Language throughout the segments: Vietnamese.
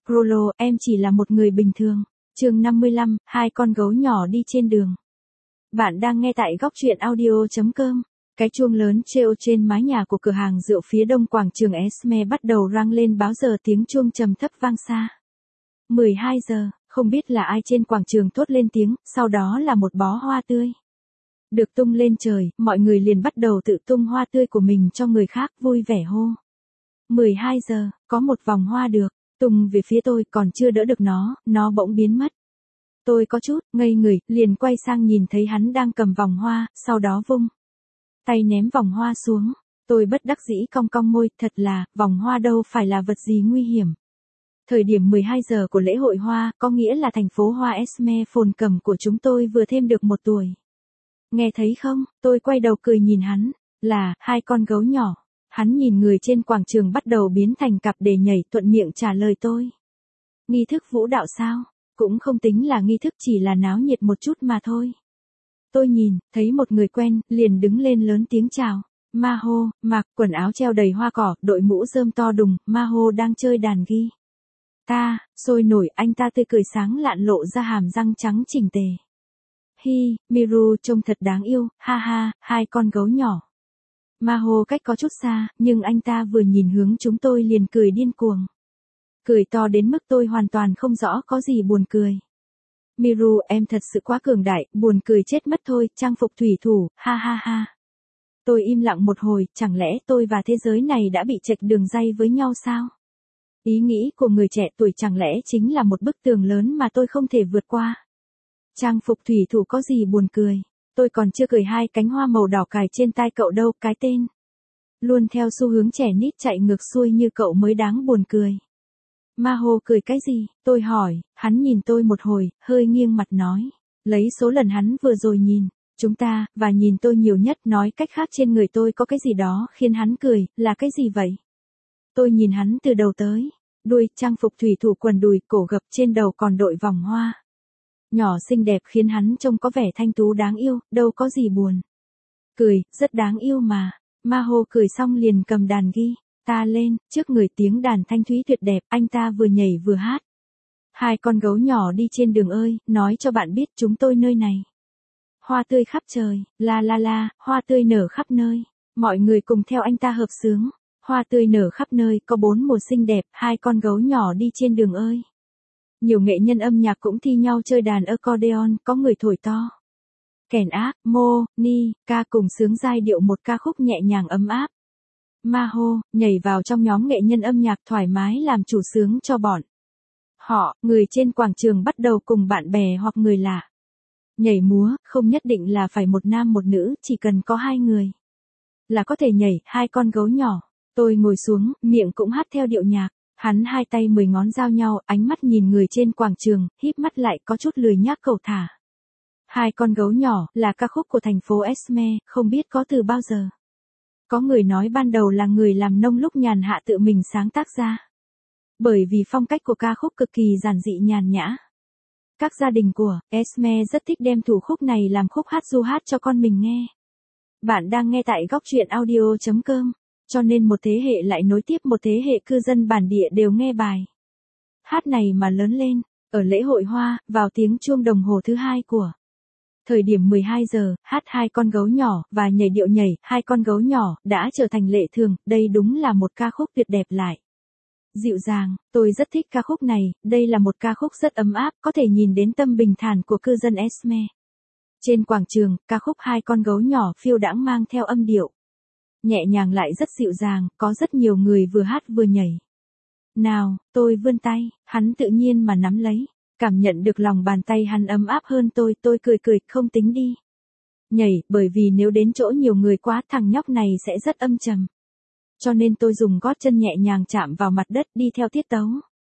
Prolo, em chỉ là một người bình thường. Chương 55, hai con gấu nhỏ đi trên đường. Bạn đang nghe tại góc truyện audio.com. Cái chuông lớn treo trên mái nhà của cửa hàng rượu phía đông quảng trường Esme bắt đầu rang lên báo giờ, tiếng chuông trầm thấp vang xa. 12 giờ, không biết là ai trên quảng trường thốt lên tiếng, sau đó là một bó hoa tươi được tung lên trời, mọi người liền bắt đầu tự tung hoa tươi của mình cho người khác, vui vẻ hô. 12 giờ, có một vòng hoa được tung về phía tôi, còn chưa đỡ được nó bỗng biến mất. Tôi có chút ngây người, liền quay sang nhìn thấy hắn đang cầm vòng hoa, sau đó vung tay ném vòng hoa xuống. Tôi bất đắc dĩ cong cong môi, thật là, vòng hoa đâu phải là vật gì nguy hiểm. Thời điểm 12 giờ của lễ hội hoa, có nghĩa là thành phố hoa Esme phồn cầm của chúng tôi vừa thêm được 1 tuổi. Nghe thấy không, tôi quay đầu cười nhìn hắn, là, hai con gấu nhỏ. Hắn nhìn người trên quảng trường bắt đầu biến thành cặp để nhảy, thuận miệng trả lời tôi. Nghi thức vũ đạo sao? Cũng không tính là nghi thức, chỉ là náo nhiệt một chút mà thôi. Tôi nhìn, thấy một người quen, liền đứng lên lớn tiếng chào. Maho, mặc quần áo treo đầy hoa cỏ, đội mũ rơm to đùng, Maho đang chơi đàn guitar. Sôi nổi, anh ta tươi cười sáng lạn, lộ ra hàm răng trắng chỉnh tề. Hi, Miru trông thật đáng yêu, ha ha, hai con gấu nhỏ. Maho cách có chút xa, nhưng anh ta vừa nhìn hướng chúng tôi liền cười điên cuồng. Cười to đến mức tôi hoàn toàn không rõ có gì buồn cười. Miru, em thật sự quá cường đại, buồn cười chết mất thôi, trang phục thủy thủ, ha ha ha. Tôi im lặng một hồi, chẳng lẽ tôi và thế giới này đã bị chệch đường ray với nhau sao? Ý nghĩ của người trẻ tuổi chẳng lẽ chính là một bức tường lớn mà tôi không thể vượt qua? Trang phục thủy thủ có gì buồn cười? Tôi còn chưa cười hai cánh hoa màu đỏ cài trên tai cậu đâu, cái tên luôn theo xu hướng trẻ nít chạy ngược xuôi như cậu mới đáng buồn cười. Maho cười cái gì? Tôi hỏi, hắn nhìn tôi một hồi, hơi nghiêng mặt nói. Lấy số lần hắn vừa rồi nhìn chúng ta, và nhìn tôi nhiều nhất, nói cách khác trên người tôi có cái gì đó khiến hắn cười, là cái gì vậy? Tôi nhìn hắn từ đầu tới đuôi, trang phục thủy thủ, quần đùi, cổ gập, trên đầu còn đội vòng hoa nhỏ xinh đẹp khiến hắn trông có vẻ thanh tú đáng yêu, đâu có gì buồn cười, rất đáng yêu mà. Maho cười xong liền cầm đàn guitar lên, trước người tiếng đàn thanh thúy tuyệt đẹp, anh ta vừa nhảy vừa hát. Hai con gấu nhỏ đi trên đường ơi, nói cho bạn biết chúng tôi nơi này. Hoa tươi khắp trời, la la la, hoa tươi nở khắp nơi. Mọi người cùng theo anh ta hợp xướng. Hoa tươi nở khắp nơi, có 4 mùa xinh đẹp, hai con gấu nhỏ đi trên đường ơi. Nhiều nghệ nhân âm nhạc cũng thi nhau chơi đàn accordion, có người thổi to kèn ác, ni, ca cùng sướng giai điệu một ca khúc nhẹ nhàng ấm áp. Maho nhảy vào trong nhóm nghệ nhân âm nhạc, thoải mái làm chủ sướng cho bọn họ. Người trên quảng trường bắt đầu cùng bạn bè hoặc người lạ nhảy múa, không nhất định là phải một nam một nữ, chỉ cần có 2 người là có thể nhảy. Hai con gấu nhỏ. Tôi ngồi xuống, miệng cũng hát theo điệu nhạc. Hắn hai tay 10 ngón giao nhau, ánh mắt nhìn người trên quảng trường, híp mắt lại, có chút lười nhác cầu thả. Hai con gấu nhỏ là ca khúc của thành phố Esme, không biết có từ bao giờ. Có người nói ban đầu là người làm nông lúc nhàn hạ tự mình sáng tác ra. Bởi vì phong cách của ca khúc cực kỳ giản dị nhàn nhã. Các gia đình của Esme rất thích đem thủ khúc này làm khúc hát du hát cho con mình nghe. Bạn đang nghe tại góc truyện audio.com, cho nên một thế hệ lại nối tiếp một thế hệ cư dân bản địa đều nghe bài hát này mà lớn lên. Ở lễ hội hoa, vào tiếng chuông đồng hồ thứ 2 của thời điểm 12 giờ, hát hai con gấu nhỏ và nhảy điệu nhảy, hai con gấu nhỏ đã trở thành lệ thường. Đây đúng là một ca khúc tuyệt đẹp lại dịu dàng, tôi rất thích ca khúc này, đây là một ca khúc rất ấm áp, có thể nhìn đến tâm bình thản của cư dân Esme. Trên quảng trường, ca khúc hai con gấu nhỏ phiêu đãng mang theo âm điệu nhẹ nhàng lại rất dịu dàng, có rất nhiều người vừa hát vừa nhảy. Nào, tôi vươn tay, hắn tự nhiên mà nắm lấy, cảm nhận được lòng bàn tay hắn ấm áp hơn tôi cười cười, không tính đi nhảy, bởi vì nếu đến chỗ nhiều người quá thằng nhóc này sẽ rất âm trầm. Cho nên tôi dùng gót chân nhẹ nhàng chạm vào mặt đất, đi theo tiết tấu.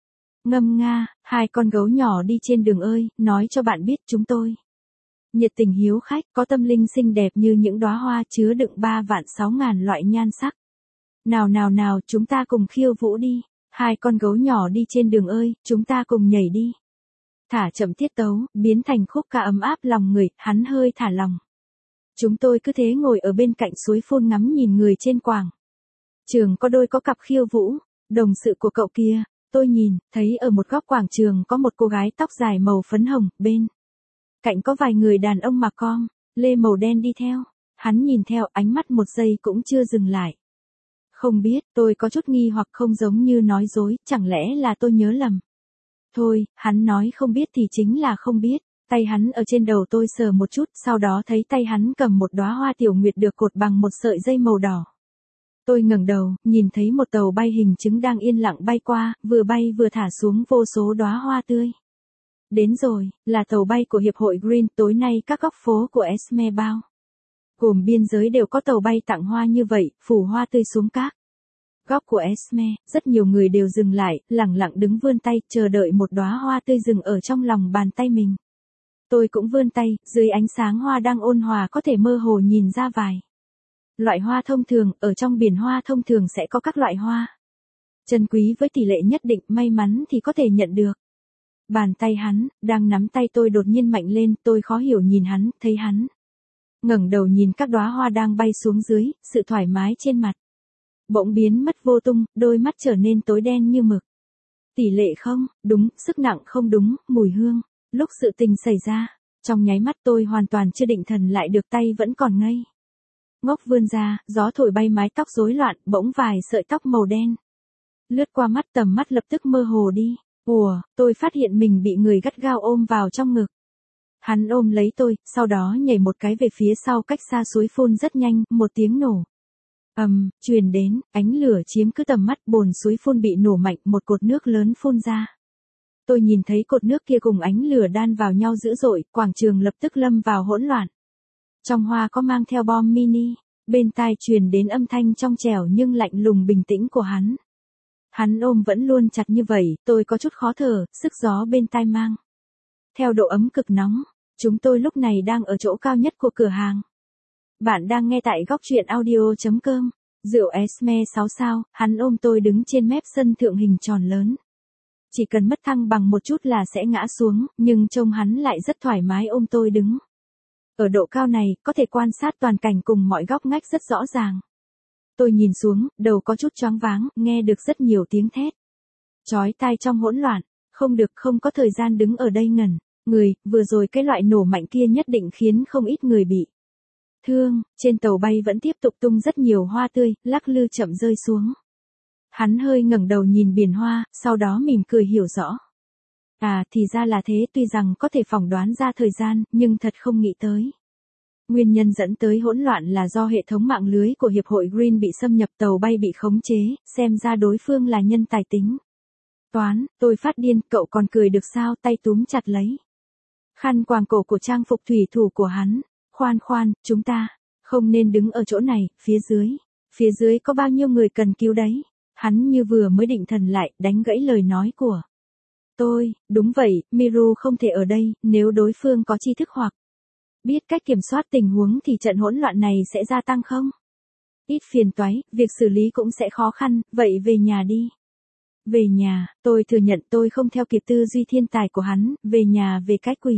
Ngâm nga, hai con gấu nhỏ đi trên đường ơi, nói cho bạn biết chúng tôi nhiệt tình hiếu khách, có tâm linh xinh đẹp như những đóa hoa chứa đựng 3.600.000 loại nhan sắc. Nào nào nào, chúng ta cùng khiêu vũ đi. Hai con gấu nhỏ đi trên đường ơi, chúng ta cùng nhảy đi. Thả chậm tiết tấu, biến thành khúc ca ấm áp lòng người, hắn hơi thả lòng. Chúng tôi cứ thế ngồi ở bên cạnh suối phun ngắm nhìn người trên quảng trường có đôi có cặp khiêu vũ, đồng sự của cậu kia. Tôi nhìn, thấy ở một góc quảng trường có một cô gái tóc dài màu phấn hồng, bên cạnh có vài người đàn ông mặc com lê màu đen đi theo. Hắn nhìn theo, ánh mắt một giây cũng chưa dừng lại. Không biết, tôi có chút nghi hoặc, không giống như nói dối, chẳng lẽ là tôi nhớ lầm. Thôi, hắn nói không biết thì chính là không biết. Tay hắn ở trên đầu tôi sờ một chút, sau đó thấy tay hắn cầm một đóa hoa tiểu nguyệt được cột bằng một sợi dây màu đỏ. Tôi ngẩng đầu, nhìn thấy một tàu bay hình trứng đang yên lặng bay qua, vừa bay vừa thả xuống vô số đóa hoa tươi. Đến rồi, là tàu bay của Hiệp hội Green, tối nay các góc phố của Esme bao gồm biên giới đều có tàu bay tặng hoa như vậy, phủ hoa tươi xuống các góc của Esme, rất nhiều người đều dừng lại, lẳng lặng đứng vươn tay, chờ đợi một đóa hoa tươi dừng ở trong lòng bàn tay mình. Tôi cũng vươn tay, dưới ánh sáng hoa đang ôn hòa có thể mơ hồ nhìn ra vài loại hoa thông thường, ở trong biển hoa thông thường sẽ có các loại hoa chân quý với tỷ lệ nhất định, may mắn thì có thể nhận được. Bàn tay hắn, đang nắm tay tôi đột nhiên mạnh lên, tôi khó hiểu nhìn hắn, thấy hắn ngẩng đầu nhìn các đóa hoa đang bay xuống dưới, sự thoải mái trên mặt bỗng biến mất vô tung, đôi mắt trở nên tối đen như mực. Tỷ lệ không, đúng, sức nặng không đúng, mùi hương. Lúc sự tình xảy ra, trong nháy mắt tôi hoàn toàn chưa định thần lại được, tay vẫn còn ngây ngốc vươn ra, gió thổi bay mái tóc rối loạn, bỗng vài sợi tóc màu đen lướt qua mắt, tầm mắt lập tức mơ hồ đi. Ùa, tôi phát hiện mình bị người gắt gao ôm vào trong ngực. Hắn ôm lấy tôi, sau đó nhảy một cái về phía sau cách xa suối phun rất nhanh, một tiếng nổ truyền đến, ánh lửa chiếm cứ tầm mắt, bồn suối phun bị nổ mạnh, một cột nước lớn phun ra. Tôi nhìn thấy cột nước kia cùng ánh lửa đan vào nhau dữ dội, quảng trường lập tức lâm vào hỗn loạn. Trong hoa có mang theo bom mini, bên tai truyền đến âm thanh trong trẻo nhưng lạnh lùng bình tĩnh của hắn. Hắn ôm vẫn luôn chặt như vậy, tôi có chút khó thở, sức gió bên tai mang theo độ ấm cực nóng. Chúng tôi lúc này đang ở chỗ cao nhất của cửa hàng. Bạn đang nghe tại góc truyện audio.com. Rượu Esme 6 sao, hắn ôm tôi đứng trên mép sân thượng hình tròn lớn. Chỉ cần mất thăng bằng một chút là sẽ ngã xuống, nhưng trông hắn lại rất thoải mái ôm tôi đứng. Ở độ cao này, có thể quan sát toàn cảnh cùng mọi góc ngách rất rõ ràng. Tôi nhìn xuống, đầu có chút choáng váng, nghe được rất nhiều tiếng thét chói tai trong hỗn loạn. Không được, không có thời gian đứng ở đây ngẩn người, vừa rồi cái loại nổ mạnh kia nhất định khiến không ít người bị thương. Trên tàu bay vẫn tiếp tục tung rất nhiều hoa tươi, lắc lư chậm rơi xuống. Hắn hơi ngẩng đầu nhìn biển hoa, sau đó mỉm cười hiểu rõ. À, thì ra là thế, tuy rằng có thể phỏng đoán ra thời gian, nhưng thật không nghĩ tới. Nguyên nhân dẫn tới hỗn loạn là do hệ thống mạng lưới của Hiệp hội Green bị xâm nhập, tàu bay bị khống chế, xem ra đối phương là nhân tài tính toán. Tôi phát điên, cậu còn cười được sao, tay túm chặt lấy khăn quàng cổ của trang phục thủy thủ của hắn. Khoan khoan, chúng ta không nên đứng ở chỗ này, phía dưới có bao nhiêu người cần cứu đấy. Hắn như vừa mới định thần lại, đánh gãy lời nói của tôi. Đúng vậy, Miru không thể ở đây, nếu đối phương có tri thức hoặc biết cách kiểm soát tình huống thì trận hỗn loạn này sẽ gia tăng không? Ít phiền toái, việc xử lý cũng sẽ khó khăn, vậy về nhà đi. Về nhà, tôi thừa nhận tôi không theo kịp tư duy thiên tài của hắn, về nhà về cái quỷ.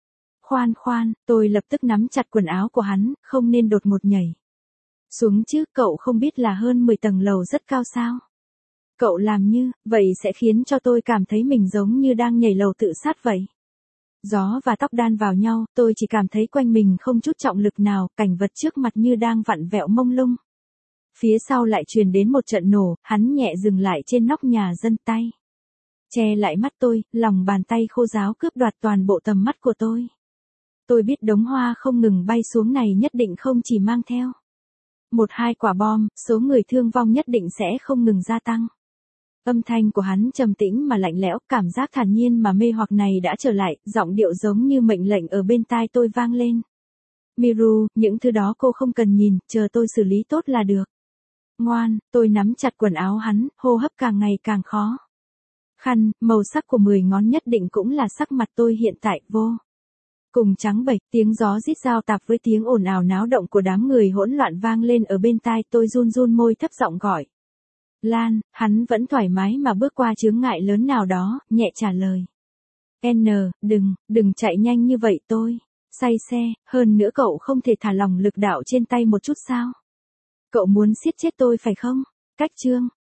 Khoan, tôi lập tức nắm chặt quần áo của hắn, không nên đột ngột nhảy xuống chứ, cậu không biết là hơn 10 tầng lầu rất cao sao? Cậu làm như vậy sẽ khiến cho tôi cảm thấy mình giống như đang nhảy lầu tự sát vậy. Gió và tóc đan vào nhau, tôi chỉ cảm thấy quanh mình không chút trọng lực nào, cảnh vật trước mặt như đang vặn vẹo mông lung. Phía sau lại truyền đến một trận nổ, hắn nhẹ dừng lại trên nóc nhà dân, tay che lại mắt tôi, lòng bàn tay khô ráo cướp đoạt toàn bộ tầm mắt của tôi. Tôi biết đống hoa không ngừng bay xuống này nhất định không chỉ mang theo 1-2 quả bom, số người thương vong nhất định sẽ không ngừng gia tăng. Âm thanh của hắn trầm tĩnh mà lạnh lẽo, cảm giác thản nhiên mà mê hoặc này đã trở lại, giọng điệu giống như mệnh lệnh ở bên tai tôi vang lên. Miru, những thứ đó cô không cần nhìn, chờ tôi xử lý tốt là được. Ngoan, tôi nắm chặt quần áo hắn, hô hấp càng ngày càng khó khăn, màu sắc của 10 ngón nhất định cũng là sắc mặt tôi hiện tại, vô cùng trắng bệch. Tiếng gió rít giao tạp với tiếng ồn ào náo động của đám người hỗn loạn vang lên ở bên tai, tôi run môi thấp giọng gọi Lan. Hắn vẫn thoải mái mà bước qua chướng ngại lớn nào đó, nhẹ trả lời. Đừng chạy nhanh như vậy, tôi say xe, hơn nữa cậu không thể thả lỏng lực đạo trên tay một chút sao? Cậu muốn siết chết tôi phải không? Cách chương